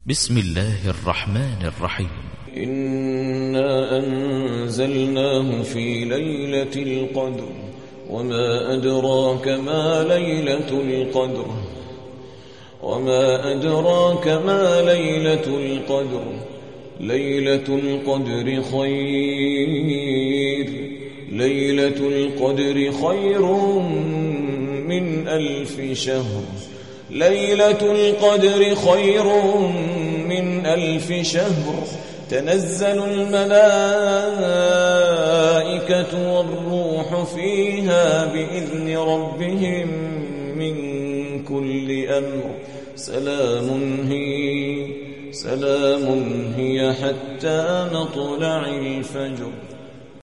بسم الله الرحمن الرحيم. إنا أنزلناه في ليلة القدر وما أدراك ما ليلة القدر ليلة القدر خير من ألف شهر تنزل الملائكة والروح فيها بإذن ربهم من كل أمر سلام هي حتى مطلع الفجر.